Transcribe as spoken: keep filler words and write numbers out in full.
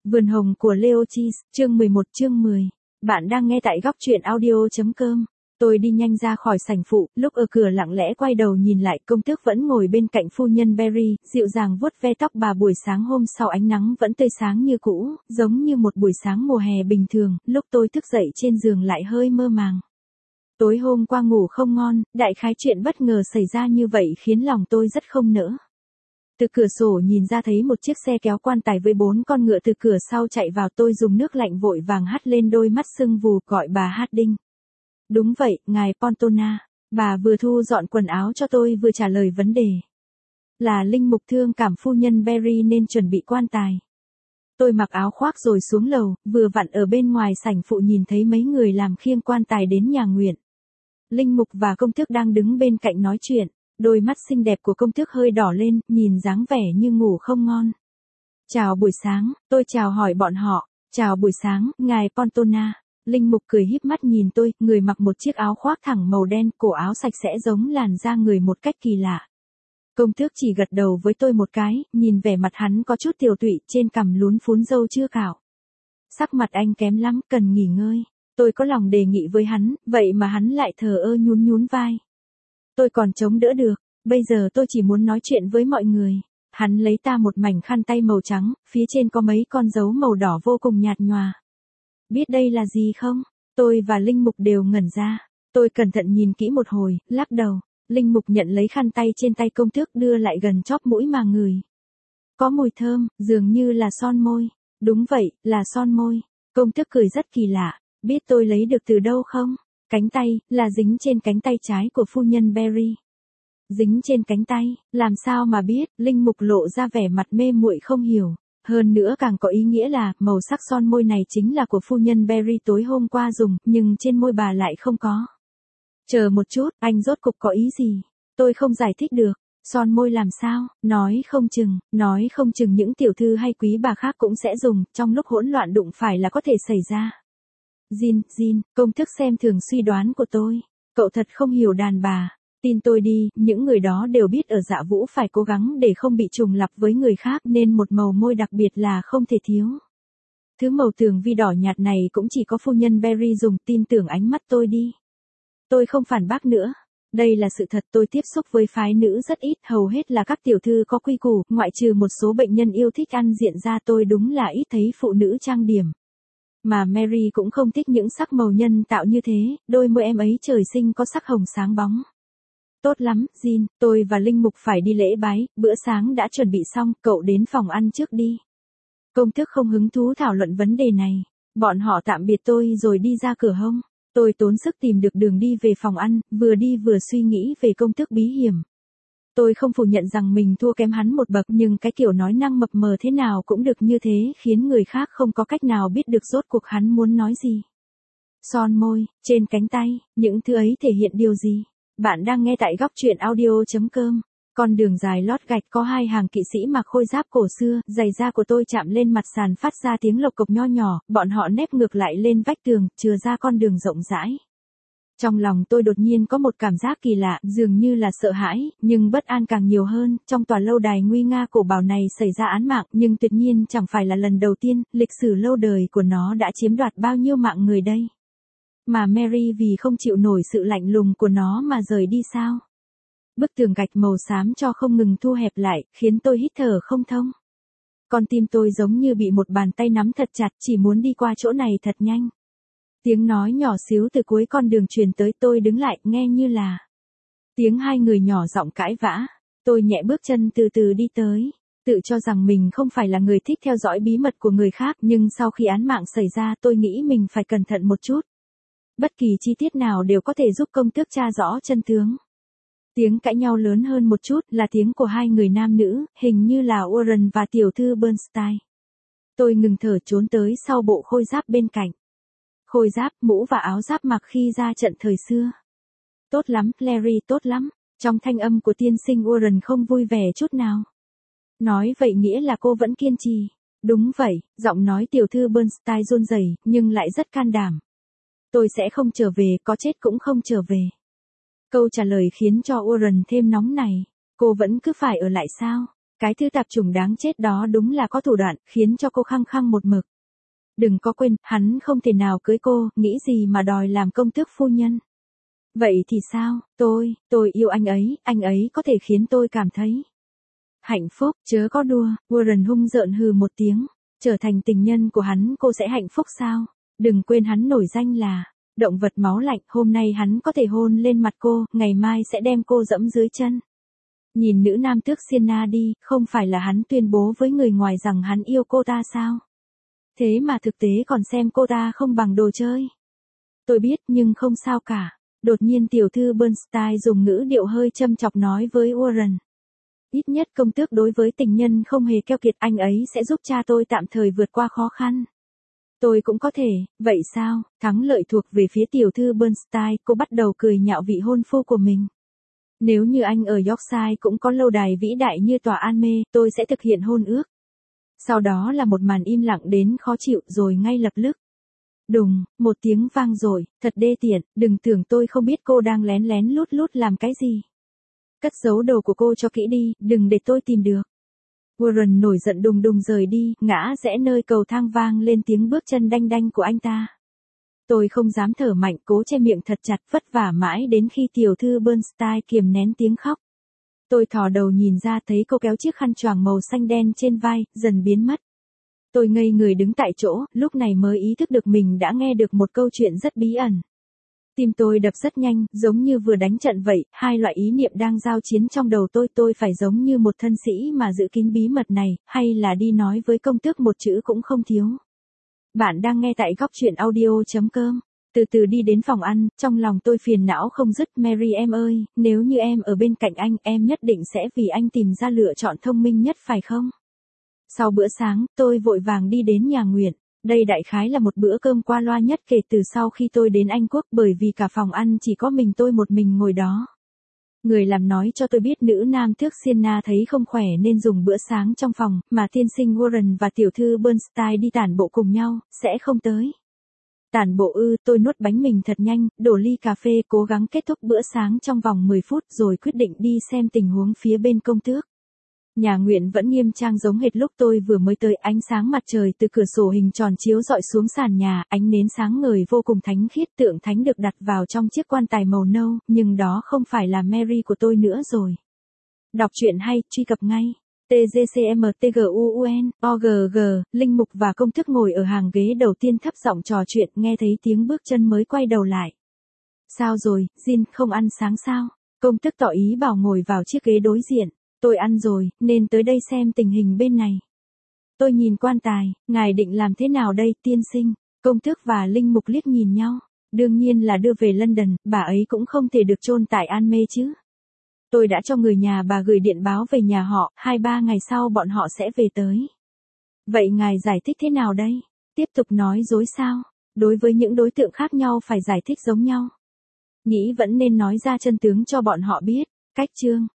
Vườn hồng của Leochis, chương mười một chương mười. Bạn đang nghe tại góc truyện audio.com. Tôi đi nhanh ra khỏi sảnh phụ, lúc ở cửa lặng lẽ quay đầu nhìn lại, công tước vẫn ngồi bên cạnh phu nhân Berry, dịu dàng vuốt ve tóc bà buổi sáng hôm sau ánh nắng vẫn tươi sáng như cũ, giống như một buổi sáng mùa hè bình thường, lúc tôi thức dậy trên giường lại hơi mơ màng. Tối hôm qua ngủ không ngon, đại khái chuyện bất ngờ xảy ra như vậy khiến lòng tôi rất không nỡ. Từ cửa sổ nhìn ra thấy một chiếc xe kéo quan tài với bốn con ngựa từ cửa sau chạy vào, tôi dùng nước lạnh vội vàng hắt lên đôi mắt sưng vù gọi bà Harding. Đúng vậy, ngài Pontona. Bà vừa thu dọn quần áo cho tôi vừa trả lời vấn đề. Là linh mục thương cảm phu nhân Berry nên chuẩn bị quan tài. Tôi mặc áo khoác rồi xuống lầu, vừa vặn ở bên ngoài sảnh phụ nhìn thấy mấy người làm khiêng quan tài đến nhà nguyện. Linh mục và công tước đang đứng bên cạnh nói chuyện. Đôi mắt xinh đẹp của công tước hơi đỏ lên, nhìn dáng vẻ như ngủ không ngon. Chào buổi sáng, tôi chào hỏi bọn họ. Chào buổi sáng, ngài Pontona. Linh mục cười híp mắt nhìn tôi, người mặc một chiếc áo khoác thẳng màu đen, cổ áo sạch sẽ giống làn da người một cách kỳ lạ. Công tước chỉ gật đầu với tôi một cái, nhìn vẻ mặt hắn có chút tiều tụy, trên cằm lún phún râu chưa cạo. Sắc mặt anh kém lắm, cần nghỉ ngơi. Tôi có lòng đề nghị với hắn, vậy mà hắn lại thờ ơ nhún nhún vai. Tôi còn chống đỡ được, bây giờ tôi chỉ muốn nói chuyện với mọi người. Hắn lấy ta một mảnh khăn tay màu trắng, phía trên có mấy con dấu màu đỏ vô cùng nhạt nhòa. Biết đây là gì không? Tôi và Linh Mục đều ngẩn ra. Tôi cẩn thận nhìn kỹ một hồi, lắc đầu. Linh Mục nhận lấy khăn tay trên tay công tước đưa lại gần chóp mũi mà ngửi. Có mùi thơm, dường như là son môi. Đúng vậy, là son môi. Công tước cười rất kỳ lạ. Biết tôi lấy được từ đâu không? Cánh tay, là dính trên cánh tay trái của phu nhân Berry. Dính trên cánh tay, làm sao mà biết, Linh Mục lộ ra vẻ mặt mê muội không hiểu. Hơn nữa càng có ý nghĩa là, màu sắc son môi này chính là của phu nhân Berry tối hôm qua dùng, nhưng trên môi bà lại không có. Chờ một chút, anh rốt cục có ý gì? Tôi không giải thích được. Son môi làm sao? Nói không chừng, nói không chừng những tiểu thư hay quý bà khác cũng sẽ dùng, trong lúc hỗn loạn đụng phải là có thể xảy ra. Jin, Jin, công thức xem thường suy đoán của tôi. Cậu thật không hiểu đàn bà. Tin tôi đi, những người đó đều biết ở Dạ Vũ phải cố gắng để không bị trùng lặp với người khác nên một màu môi đặc biệt là không thể thiếu. Thứ màu tường vi đỏ nhạt này cũng chỉ có phu nhân Berry dùng, tin tưởng ánh mắt tôi đi. Tôi không phản bác nữa. Đây là sự thật, tôi tiếp xúc với phái nữ rất ít, hầu hết là các tiểu thư có quy củ, ngoại trừ một số bệnh nhân yêu thích ăn diện ra, tôi đúng là ít thấy phụ nữ trang điểm. Mà Mary cũng không thích những sắc màu nhân tạo như thế, đôi môi em ấy trời sinh có sắc hồng sáng bóng. Tốt lắm, Jin, tôi và Linh Mục phải đi lễ bái, bữa sáng đã chuẩn bị xong, cậu đến phòng ăn trước đi. Công tước không hứng thú thảo luận vấn đề này. Bọn họ tạm biệt tôi rồi đi ra cửa hông. Tôi tốn sức tìm được đường đi về phòng ăn, vừa đi vừa suy nghĩ về công tước bí hiểm. Tôi không phủ nhận rằng mình thua kém hắn một bậc, nhưng cái kiểu nói năng mập mờ thế nào cũng được như thế khiến người khác không có cách nào biết được rốt cuộc hắn muốn nói gì. Son môi, trên cánh tay, những thứ ấy thể hiện điều gì? Bạn đang nghe tại góc truyện audio.com. Con đường dài lót gạch có hai hàng kỵ sĩ mặc khôi giáp cổ xưa, giày da của tôi chạm lên mặt sàn phát ra tiếng lộc cộc nho nhỏ, bọn họ nép ngược lại lên vách tường, chừa ra con đường rộng rãi. Trong lòng tôi đột nhiên có một cảm giác kỳ lạ, dường như là sợ hãi, nhưng bất an càng nhiều hơn, trong tòa lâu đài nguy nga cổ bảo này xảy ra án mạng, nhưng tuyệt nhiên chẳng phải là lần đầu tiên, lịch sử lâu đời của nó đã chiếm đoạt bao nhiêu mạng người đây. Mà Mary vì không chịu nổi sự lạnh lùng của nó mà rời đi sao? Bức tường gạch màu xám cho không ngừng thu hẹp lại, khiến tôi hít thở không thông. Con tim tôi giống như bị một bàn tay nắm thật chặt, chỉ muốn đi qua chỗ này thật nhanh. Tiếng nói nhỏ xíu từ cuối con đường truyền tới, tôi đứng lại, nghe như là tiếng hai người nhỏ giọng cãi vã. Tôi nhẹ bước chân từ từ đi tới, tự cho rằng mình không phải là người thích theo dõi bí mật của người khác, nhưng sau khi án mạng xảy ra tôi nghĩ mình phải cẩn thận một chút. Bất kỳ chi tiết nào đều có thể giúp công tước tra rõ chân tướng. Tiếng cãi nhau lớn hơn một chút là tiếng của hai người nam nữ, hình như là Warren và tiểu thư Bernstein. Tôi ngừng thở trốn tới sau bộ khôi giáp bên cạnh. Khôi giáp, mũ và áo giáp mặc khi ra trận thời xưa. Tốt lắm, Larry, tốt lắm. Trong thanh âm của tiên sinh Warren không vui vẻ chút nào. Nói vậy nghĩa là cô vẫn kiên trì. Đúng vậy, giọng nói tiểu thư Bernstein run rẩy, nhưng lại rất can đảm. Tôi sẽ không trở về, có chết cũng không trở về. Câu trả lời khiến cho Warren thêm nóng này. Cô vẫn cứ phải ở lại sao? Cái thứ tạp chủng đáng chết đó đúng là có thủ đoạn, khiến cho cô khăng khăng một mực. Đừng có quên, hắn không thể nào cưới cô, nghĩ gì mà đòi làm công tước phu nhân. Vậy thì sao, tôi, tôi yêu anh ấy, anh ấy có thể khiến tôi cảm thấy hạnh phúc, chớ có đùa. Warren hung dợn hừ một tiếng, trở thành tình nhân của hắn cô sẽ hạnh phúc sao? Đừng quên hắn nổi danh là động vật máu lạnh, hôm nay hắn có thể hôn lên mặt cô, ngày mai sẽ đem cô dẫm dưới chân. Nhìn nữ nam tước Sienna đi, không phải là hắn tuyên bố với người ngoài rằng hắn yêu cô ta sao? Thế mà thực tế còn xem cô ta không bằng đồ chơi. Tôi biết nhưng không sao cả. Đột nhiên tiểu thư Bernstein dùng ngữ điệu hơi châm chọc nói với Warren. Ít nhất công tước đối với tình nhân không hề keo kiệt, anh ấy sẽ giúp cha tôi tạm thời vượt qua khó khăn. Tôi cũng có thể, vậy sao? Thắng lợi thuộc về phía tiểu thư Bernstein, cô bắt đầu cười nhạo vị hôn phu của mình. Nếu như anh ở Yorkshire cũng có lâu đài vĩ đại như tòa Alme, tôi sẽ thực hiện hôn ước. Sau đó là một màn im lặng đến khó chịu rồi ngay lập tức. Đùng, một tiếng vang rồi, thật đê tiện, đừng tưởng tôi không biết cô đang lén lén lút lút làm cái gì. Cất giấu đồ của cô cho kỹ đi, đừng để tôi tìm được. Warren nổi giận đùng đùng rời đi, ngã rẽ nơi cầu thang vang lên tiếng bước chân đanh đanh của anh ta. Tôi không dám thở mạnh, cố che miệng thật chặt, vất vả mãi đến khi tiểu thư Bernstein kiềm nén tiếng khóc. Tôi thò đầu nhìn ra thấy cô kéo chiếc khăn choàng màu xanh đen trên vai, dần biến mất. Tôi ngây người đứng tại chỗ, lúc này mới ý thức được mình đã nghe được một câu chuyện rất bí ẩn. Tim tôi đập rất nhanh, giống như vừa đánh trận vậy, hai loại ý niệm đang giao chiến trong đầu tôi. Tôi phải giống như một thân sĩ mà giữ kín bí mật này, hay là đi nói với công tước một chữ cũng không thiếu. Bạn đang nghe tại góc truyện audio chấm com. Từ từ đi đến phòng ăn, trong lòng tôi phiền não không dứt. Mary em ơi, nếu như em ở bên cạnh anh, em nhất định sẽ vì anh tìm ra lựa chọn thông minh nhất phải không? Sau bữa sáng, tôi vội vàng đi đến nhà nguyện. Đây đại khái là một bữa cơm qua loa nhất kể từ sau khi tôi đến Anh Quốc, bởi vì cả phòng ăn chỉ có mình tôi một mình ngồi đó. Người làm nói cho tôi biết nữ nam tước Sienna thấy không khỏe nên dùng bữa sáng trong phòng, mà tiên sinh Warren và tiểu thư Bernstein đi tản bộ cùng nhau, sẽ không tới. Tản bộ ư? Tôi nuốt bánh mì thật nhanh, đổ ly cà phê, cố gắng kết thúc bữa sáng trong vòng mười phút rồi quyết định đi xem tình huống phía bên công tước. Nhà nguyện vẫn nghiêm trang giống hệt lúc tôi vừa mới tới, ánh sáng mặt trời từ cửa sổ hình tròn chiếu rọi xuống sàn nhà, ánh nến sáng ngời vô cùng thánh khiết, tượng thánh được đặt vào trong chiếc quan tài màu nâu, nhưng đó không phải là Mary của tôi nữa rồi. Đọc truyện hay, truy cập ngay. T G C M T G U U N O G G, Linh Mục và công tước ngồi ở hàng ghế đầu tiên thấp giọng trò chuyện, nghe thấy tiếng bước chân mới quay đầu lại. Sao rồi, Jin, không ăn sáng sao? Công tước tỏ ý bảo ngồi vào chiếc ghế đối diện. Tôi ăn rồi, nên tới đây xem tình hình bên này. Tôi nhìn quan tài, ngài định làm thế nào đây, tiên sinh? Công tước và Linh Mục liếc nhìn nhau. Đương nhiên là đưa về London, bà ấy cũng không thể được chôn tại Alme chứ. Tôi đã cho người nhà bà gửi điện báo về nhà họ, hai ba ngày sau bọn họ sẽ về tới. Vậy ngài giải thích thế nào đây? Tiếp tục nói dối sao? Đối với những đối tượng khác nhau phải giải thích giống nhau. Nghĩ vẫn nên nói ra chân tướng cho bọn họ biết. Cách chương.